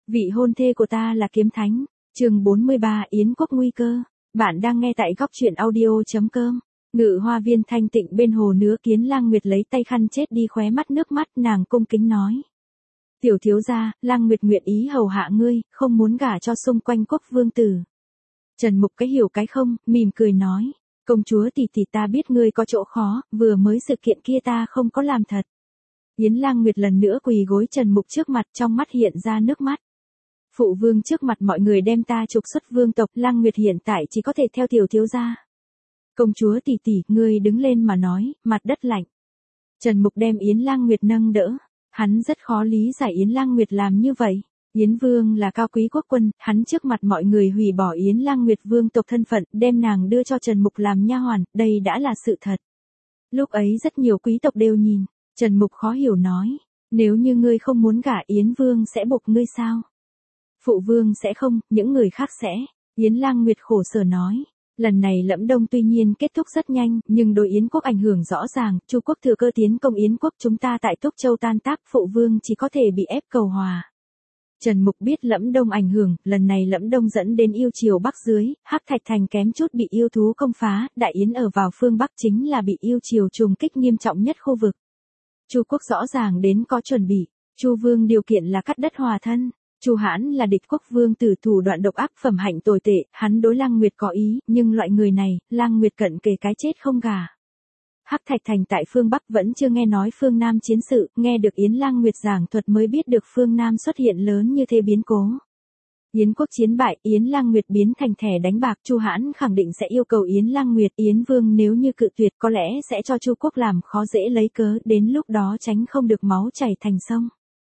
Vị hôn thê của ta là kiếm thánh. Chương 43 Yến quốc nguy cơ. Bạn đang nghe tại góc truyện audio.com. Ngự hoa viên thanh tịnh bên hồ Nứa Kiến Lang Nguyệt lấy tay khăn chết đi khóe mắt nước mắt, nàng cung kính nói: "Tiểu thiếu gia, Lang Nguyệt nguyện ý hầu hạ ngươi, không muốn gả cho xung quanh quốc vương tử." Trần Mục cái hiểu cái không, mỉm cười nói: "Công chúa tỷ tỷ, ta biết ngươi có chỗ khó, vừa mới sự kiện kia ta không có làm thật." Yến Lang Nguyệt lần nữa quỳ gối Trần Mục trước mặt, trong mắt hiện ra nước mắt. "Phụ vương, trước mặt mọi người đem ta trục xuất vương tộc, Lang Nguyệt hiện tại chỉ có thể theo tiểu thiếu gia." "Công chúa tỷ tỷ, ngươi đứng lên mà nói." Mặt đất lạnh. Trần Mục đem Yến Lang Nguyệt nâng đỡ. Hắn rất khó lý giải Yến Lang Nguyệt làm như vậy. Yến vương là cao quý quốc quân, hắn trước mặt mọi người hủy bỏ Yến Lang Nguyệt vương tộc thân phận, đem nàng đưa cho Trần Mục làm nha hoàn, đây đã là sự thật. Lúc ấy rất nhiều quý tộc đều nhìn. Trần Mục khó hiểu nói: "Nếu như ngươi không muốn gả, Yến vương sẽ buộc ngươi sao?" "Phụ vương sẽ không, những người khác sẽ." Yến Lang Nguyệt khổ sở nói. Lần này Lẫm Đông tuy nhiên kết thúc rất nhanh, nhưng đối Yến quốc ảnh hưởng rõ ràng, Chu quốc thừa cơ tiến công Yến quốc, chúng ta tại Túc Châu tan tác, phụ vương chỉ có thể bị ép cầu hòa. Trần Mục biết Lẫm Đông ảnh hưởng, lần này Lẫm Đông dẫn đến yêu triều bắc dưới, Hắc Thạch thành kém chút bị yêu thú công phá, Đại Yến ở vào phương bắc chính là bị yêu triều trùng kích nghiêm trọng nhất khu vực. Chu quốc rõ ràng đến có chuẩn bị, Chu vương điều kiện là cắt đất hòa thân. Chu Hãn là địch quốc vương tử, thủ đoạn độc ác, phẩm hạnh tồi tệ, hắn đối Lang Nguyệt có ý, nhưng loại người này, Lang Nguyệt cận kề cái chết không gả. Hắc Thạch thành tại phương Bắc vẫn chưa nghe nói phương Nam chiến sự, nghe được Yến Lang Nguyệt giảng thuật mới biết được phương Nam xuất hiện lớn như thế biến cố. Yến quốc chiến bại, Yến Lang Nguyệt biến thành thẻ đánh bạc, Chu Hãn khẳng định sẽ yêu cầu Yến Lang Nguyệt, Yến vương nếu như cự tuyệt có lẽ sẽ cho Chu quốc làm khó dễ lấy cớ, đến lúc đó tránh không được máu chảy thành sông.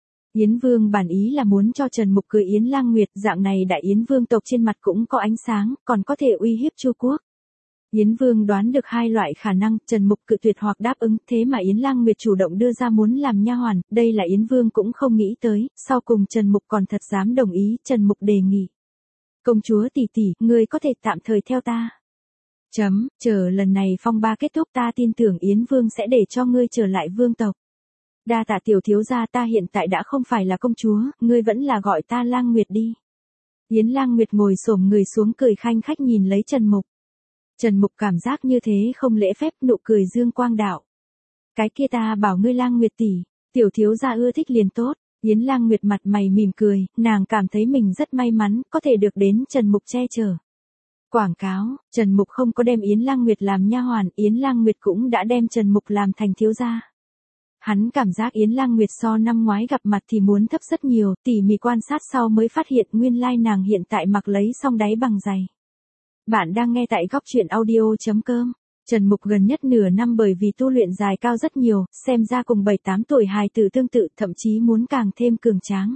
Yến vương bản ý là muốn cho Trần Mục cưới Yến Lang Nguyệt, dạng này Đại Yến vương tộc trên mặt cũng có ánh sáng, còn có thể uy hiếp Chu quốc. Yến vương đoán được hai loại khả năng, Trần Mục cự tuyệt hoặc đáp ứng, thế mà Yến Lang Nguyệt chủ động đưa ra muốn làm nha hoàn, đây là Yến vương cũng không nghĩ tới, sau cùng Trần Mục còn thật dám đồng ý. Trần Mục đề nghị: "Công chúa tỷ tỷ, ngươi có thể tạm thời theo ta. Chờ lần này phong ba kết thúc, ta tin tưởng Yến vương sẽ để cho ngươi trở lại vương tộc." "Đa tạ tiểu thiếu gia, ta hiện tại đã không phải là công chúa, ngươi vẫn là gọi ta Lang Nguyệt đi." Yến Lang Nguyệt ngồi xổm người xuống cười khanh khách nhìn lấy Trần Mục. Trần Mục cảm giác như thế không lễ phép, nụ cười dương quang đạo: "Cái kia ta bảo ngươi Lang Nguyệt tỷ, tiểu thiếu gia ưa thích liền tốt." Yến Lang Nguyệt mặt mày mỉm cười, nàng cảm thấy mình rất may mắn, có thể được đến Trần Mục che chở. Quảng cáo: Trần Mục không có đem Yến Lang Nguyệt làm nha hoàn, Yến Lang Nguyệt cũng đã đem Trần Mục làm thành thiếu gia. Hắn cảm giác Yến Lang Nguyệt so năm ngoái gặp mặt thì muốn thấp rất nhiều, tỉ mỉ quan sát sau mới phát hiện nguyên lai nàng hiện tại mặc lấy song đáy bằng giày. Bạn đang nghe tại góc truyện audio.com. Trần Mục gần nhất nửa năm bởi vì tu luyện dài cao rất nhiều, xem ra cùng 7-8 tuổi hài tử tương tự, thậm chí muốn càng thêm cường tráng.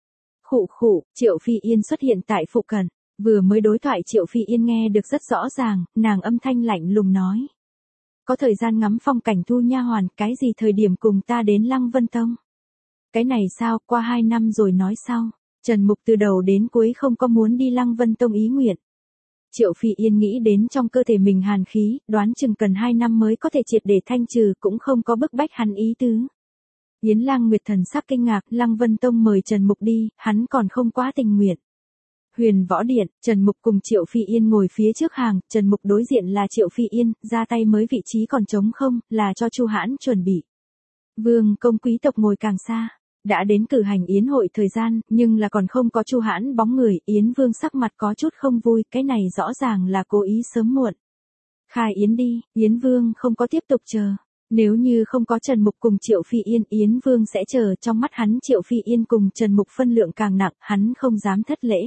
Khụ khụ, Triệu Phi Yên xuất hiện tại phụ cận, vừa mới đối thoại Triệu Phi Yên nghe được rất rõ ràng, nàng âm thanh lạnh lùng nói: "Có thời gian ngắm phong cảnh thu nha hoàn, cái gì thời điểm cùng ta đến Lăng Vân Tông?" "Cái này sao, qua 2 năm rồi nói sau." Trần Mục từ đầu đến cuối không có muốn đi Lăng Vân Tông ý nguyện. Triệu Phi Yên nghĩ đến trong cơ thể mình hàn khí, đoán chừng cần 2 năm mới có thể triệt để thanh trừ, cũng không có bức bách hắn ý tứ. Yến Lang Nguyệt thần sắc kinh ngạc, Lăng Vân Tông mời Trần Mục đi, hắn còn không quá tình nguyện. Huyền Võ Điện, Trần Mục cùng Triệu Phi Yên ngồi phía trước hàng, Trần Mục đối diện là Triệu Phi Yên, ra tay mới vị trí còn trống không, là cho Chu Hãn chuẩn bị. Vương công quý tộc ngồi càng xa. Đã đến cử hành yến hội thời gian, nhưng là còn không có Chu Hãn bóng người, Yến vương sắc mặt có chút không vui, cái này rõ ràng là cố ý sớm muộn. "Khai yến đi." Yến vương không có tiếp tục chờ. Nếu như không có Trần Mục cùng Triệu Phi Yên, Yến vương sẽ chờ, trong mắt hắn Triệu Phi Yên cùng Trần Mục phân lượng càng nặng, hắn không dám thất lễ.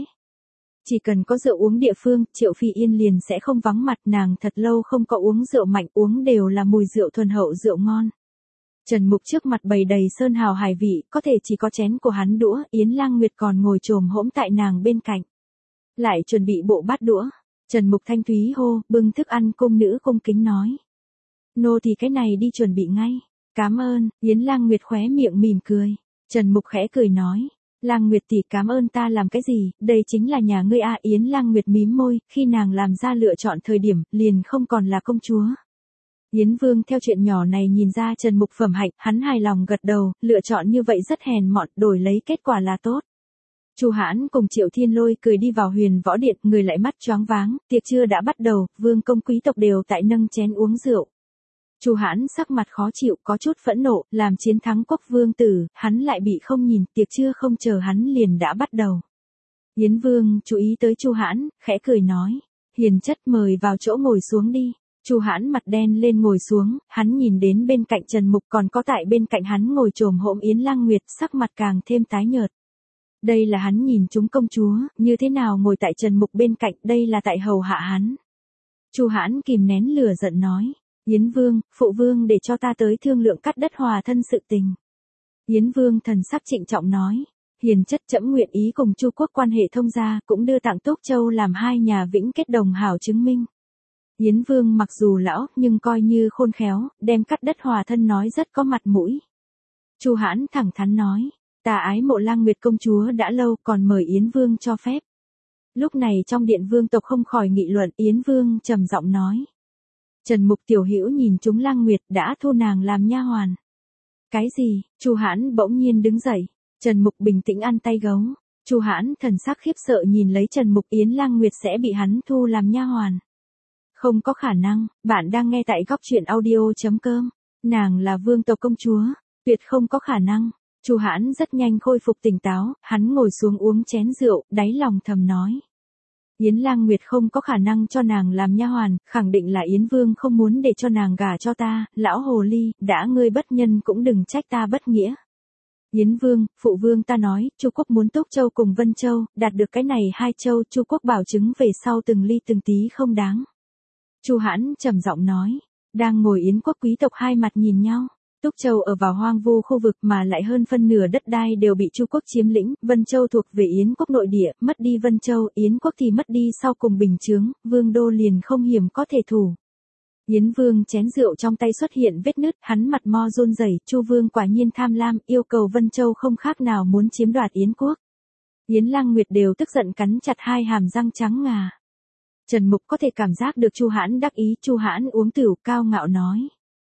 Chỉ cần có rượu uống địa phương, Triệu Phi Yên liền sẽ không vắng mặt, nàng thật lâu không có uống rượu mạnh, uống đều là mùi rượu thuần hậu, rượu ngon. Trần Mục trước mặt bày đầy sơn hào hải vị, có thể chỉ có chén của hắn đũa, Yến Lang Nguyệt còn ngồi chồm hỗn tại nàng bên cạnh. Lại chuẩn bị bộ bát đũa. Trần Mục thanh thúy hô, bưng thức ăn, cung nữ cung kính nói: "Nô thì cái này đi chuẩn bị ngay." "Cảm ơn." Yến Lang Nguyệt khóe miệng mỉm cười. Trần Mục khẽ cười nói: "Lang Nguyệt tỷ, cảm ơn ta làm cái gì, đây chính là nhà ngươi a." Yến Lang Nguyệt mím môi, khi nàng làm ra lựa chọn thời điểm, liền không còn là công chúa. Yến vương theo chuyện nhỏ này nhìn ra Trần Mục phẩm hạnh, hắn hài lòng gật đầu, lựa chọn như vậy rất hèn mọn, đổi lấy kết quả là tốt. Chu Hãn cùng Triệu Thiên Lôi cười đi vào Huyền Võ Điện, người lại mắt choáng váng, tiệc trưa đã bắt đầu, vương công quý tộc đều tại nâng chén uống rượu. Chu Hãn sắc mặt khó chịu, có chút phẫn nộ, làm chiến thắng quốc vương tử, hắn lại bị không nhìn, tiệc trưa không chờ hắn liền đã bắt đầu. Yến Vương chú ý tới Chu Hãn, khẽ cười nói, hiền chất mời vào chỗ ngồi xuống đi. Chu Hãn mặt đen lên ngồi xuống, hắn nhìn đến bên cạnh Trần Mục còn có tại bên cạnh hắn ngồi chồm hổm Yến Lang Nguyệt, sắc mặt càng thêm tái nhợt. Đây là hắn nhìn chúng công chúa, như thế nào ngồi tại Trần Mục bên cạnh, đây là tại hầu hạ hắn. Chu Hãn kìm nén lửa giận nói, Yến Vương, phụ vương để cho ta tới thương lượng cắt đất hòa thân sự tình. Yến Vương thần sắc trịnh trọng nói, hiền chất trẫm nguyện ý cùng Chu quốc quan hệ thông gia, cũng đưa tặng Túc Châu làm hai nhà vĩnh kết đồng hảo chứng minh. Yến Vương mặc dù lão, nhưng coi như khôn khéo, đem cắt đất hòa thân nói rất có mặt mũi. Chu Hãn thẳng thắn nói, ta ái mộ Lang Nguyệt công chúa đã lâu, còn mời Yến Vương cho phép. Lúc này trong điện vương tộc không khỏi nghị luận, Yến Vương trầm giọng nói. Trần Mục tiểu hữu nhìn chúng Lang Nguyệt đã thu nàng làm nha hoàn. Cái gì? Chu Hãn bỗng nhiên đứng dậy. Trần Mục bình tĩnh ăn tay gấu. Chu Hãn thần sắc khiếp sợ nhìn lấy Trần Mục, Yến Lang Nguyệt sẽ bị hắn thu làm nha hoàn. Không có khả năng, bạn đang nghe tại góc truyện audio.com. Nàng là vương tộc công chúa, tuyệt không có khả năng. Chu Hãn rất nhanh khôi phục tỉnh táo, hắn ngồi xuống uống chén rượu, đáy lòng thầm nói. Yến Lang Nguyệt không có khả năng cho nàng làm nha hoàn, khẳng định là Yến Vương không muốn để cho nàng gả cho ta, lão hồ ly, đã ngươi bất nhân cũng đừng trách ta bất nghĩa. Yến Vương, phụ vương ta nói, Chu quốc muốn Túc Châu cùng Vân Châu, đạt được cái này hai châu, Chu quốc bảo chứng về sau từng ly từng tí không đáng. Chu Hãn trầm giọng nói, đang ngồi Yến quốc quý tộc hai mặt nhìn nhau. Túc Châu ở vào hoang vu khu vực mà lại hơn phân nửa đất đai đều bị Chu quốc chiếm lĩnh, Vân Châu thuộc về Yến quốc nội địa, mất đi Vân Châu, Yến quốc thì mất đi sau cùng bình chướng, vương đô liền không hiểm có thể thủ. Yến Vương chén rượu trong tay xuất hiện vết nứt, hắn mặt mo run rẩy, Chu Vương quả nhiên tham lam, yêu cầu Vân Châu không khác nào muốn chiếm đoạt Yến quốc. Yến Lang Nguyệt đều tức giận cắn chặt hai hàm răng trắng ngà. Trần Mục có thể cảm giác được Chu Hãn đắc ý, Chu Hãn uống tửu cao ngạo nói.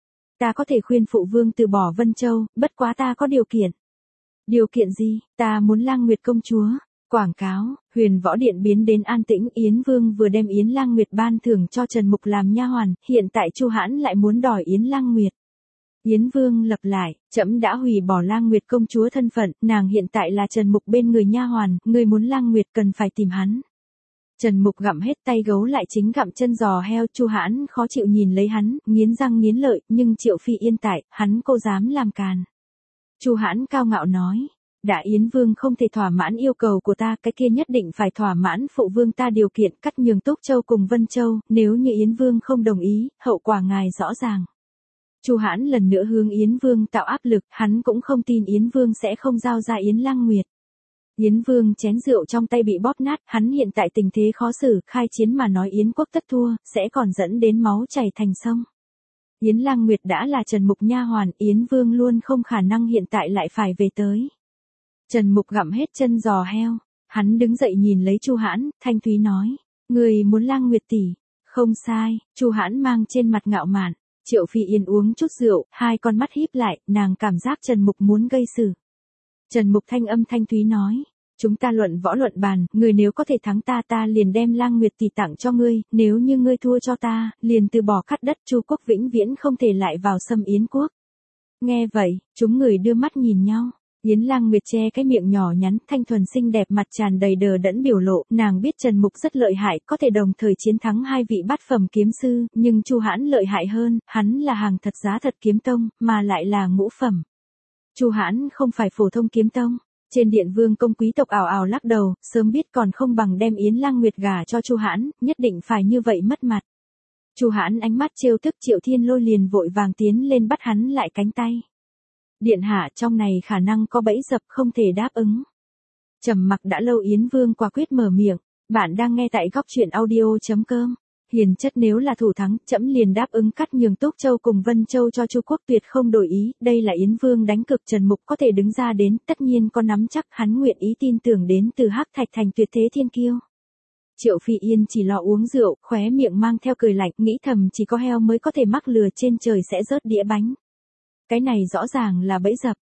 Ta có thể khuyên phụ vương từ bỏ Vân Châu, bất quá ta có điều kiện. Điều kiện gì? Ta muốn Lang Nguyệt công chúa. Quảng cáo, Huyền Võ Điện biến đến an tĩnh, Yến Vương vừa đem Yến Lang Nguyệt ban thưởng cho Trần Mục làm nha hoàn, hiện tại Chu Hãn lại muốn đòi Yến Lang Nguyệt. Yến Vương lập lại, trẫm đã hủy bỏ Lang Nguyệt công chúa thân phận, nàng hiện tại là Trần Mục bên người nha hoàn, ngươi muốn Lang Nguyệt cần phải tìm hắn. Trần Mục gặm hết tay gấu lại chính gặm chân giò heo, Chu Hãn khó chịu nhìn lấy hắn, nghiến răng nghiến lợi, nhưng Triệu Phi Yên tại, hắn cô dám làm càn. Chu Hãn cao ngạo nói, đã Yến Vương không thể thỏa mãn yêu cầu của ta, cái kia nhất định phải thỏa mãn phụ vương ta điều kiện cắt nhường Túc Châu cùng Vân Châu, nếu như Yến Vương không đồng ý, hậu quả ngài rõ ràng. Chu Hãn lần nữa hướng Yến Vương tạo áp lực, hắn cũng không tin Yến Vương sẽ không giao ra Yến Lang Nguyệt. Yến Vương chén rượu trong tay bị bóp nát, hắn hiện tại tình thế khó xử, khai chiến mà nói Yến quốc tất thua, sẽ còn dẫn đến máu chảy thành sông. Yến Lang Nguyệt đã là Trần Mục nha hoàn, Yến Vương luôn không khả năng hiện tại lại phải về tới. Trần Mục gặm hết chân giò heo, hắn đứng dậy nhìn lấy Chu Hãn, thanh thúy nói, người muốn Lang Nguyệt tỷ, không sai, Chu Hãn mang trên mặt ngạo mạn. Triệu Phi Yên uống chút rượu, hai con mắt híp lại, nàng cảm giác Trần Mục muốn gây sự. Trần Mục thanh âm thanh thúy nói, chúng ta luận võ luận bàn, người nếu có thể thắng ta, ta liền đem Lang Nguyệt tỷ tặng cho ngươi, nếu như ngươi thua cho ta, liền từ bỏ cắt đất, Chu quốc vĩnh viễn không thể lại vào xâm Yến quốc. Nghe vậy, chúng người đưa mắt nhìn nhau. Yến Lang Nguyệt che cái miệng nhỏ nhắn, thanh thuần xinh đẹp, mặt tràn đầy đờ đẫn biểu lộ, nàng biết Trần Mục rất lợi hại, có thể đồng thời chiến thắng hai vị bát phẩm kiếm sư, nhưng Chu Hãn lợi hại hơn, hắn là hàng thật giá thật kiếm tông, mà lại là ngũ phẩm. Chu Hãn không phải phổ thông kiếm tông. Trên điện vương công quý tộc ảo ảo lắc đầu, sớm biết còn không bằng đem Yến Lang Nguyệt gả cho Chu Hãn, nhất định phải như vậy mất mặt. Chu Hãn ánh mắt trêu tức, Triệu Thiên Lôi liền vội vàng tiến lên bắt hắn lại cánh tay. Điện hạ, trong này khả năng có bẫy dập, không thể đáp ứng. Trầm mặc đã lâu, Yến Vương quả quyết mở miệng, bạn đang nghe tại góc truyện audio.com. Hiền chất, nếu là thủ thắng, trẫm liền đáp ứng cắt nhường Túc Châu cùng Vân Châu cho Chu quốc, tuyệt không đổi ý, đây là Yến Vương đánh cực. Trần Mục có thể đứng ra đến, tất nhiên có nắm chắc, hắn nguyện ý tin tưởng đến từ Hắc Thạch Thành tuyệt thế thiên kiêu. Triệu Phi Yên chỉ lo uống rượu, khóe miệng mang theo cười lạnh, nghĩ thầm chỉ có heo mới có thể mắc lừa, trên trời sẽ rớt đĩa bánh. Cái này rõ ràng là bẫy dập.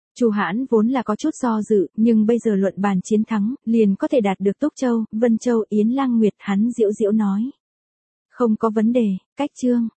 Chu Hãn vốn là có chút do dự, nhưng bây giờ luận bàn chiến thắng, liền có thể đạt được Túc Châu, Vân Châu, Yến Lang Nguyệt, hắn giễu giễu nói. Không có vấn đề, cách trương.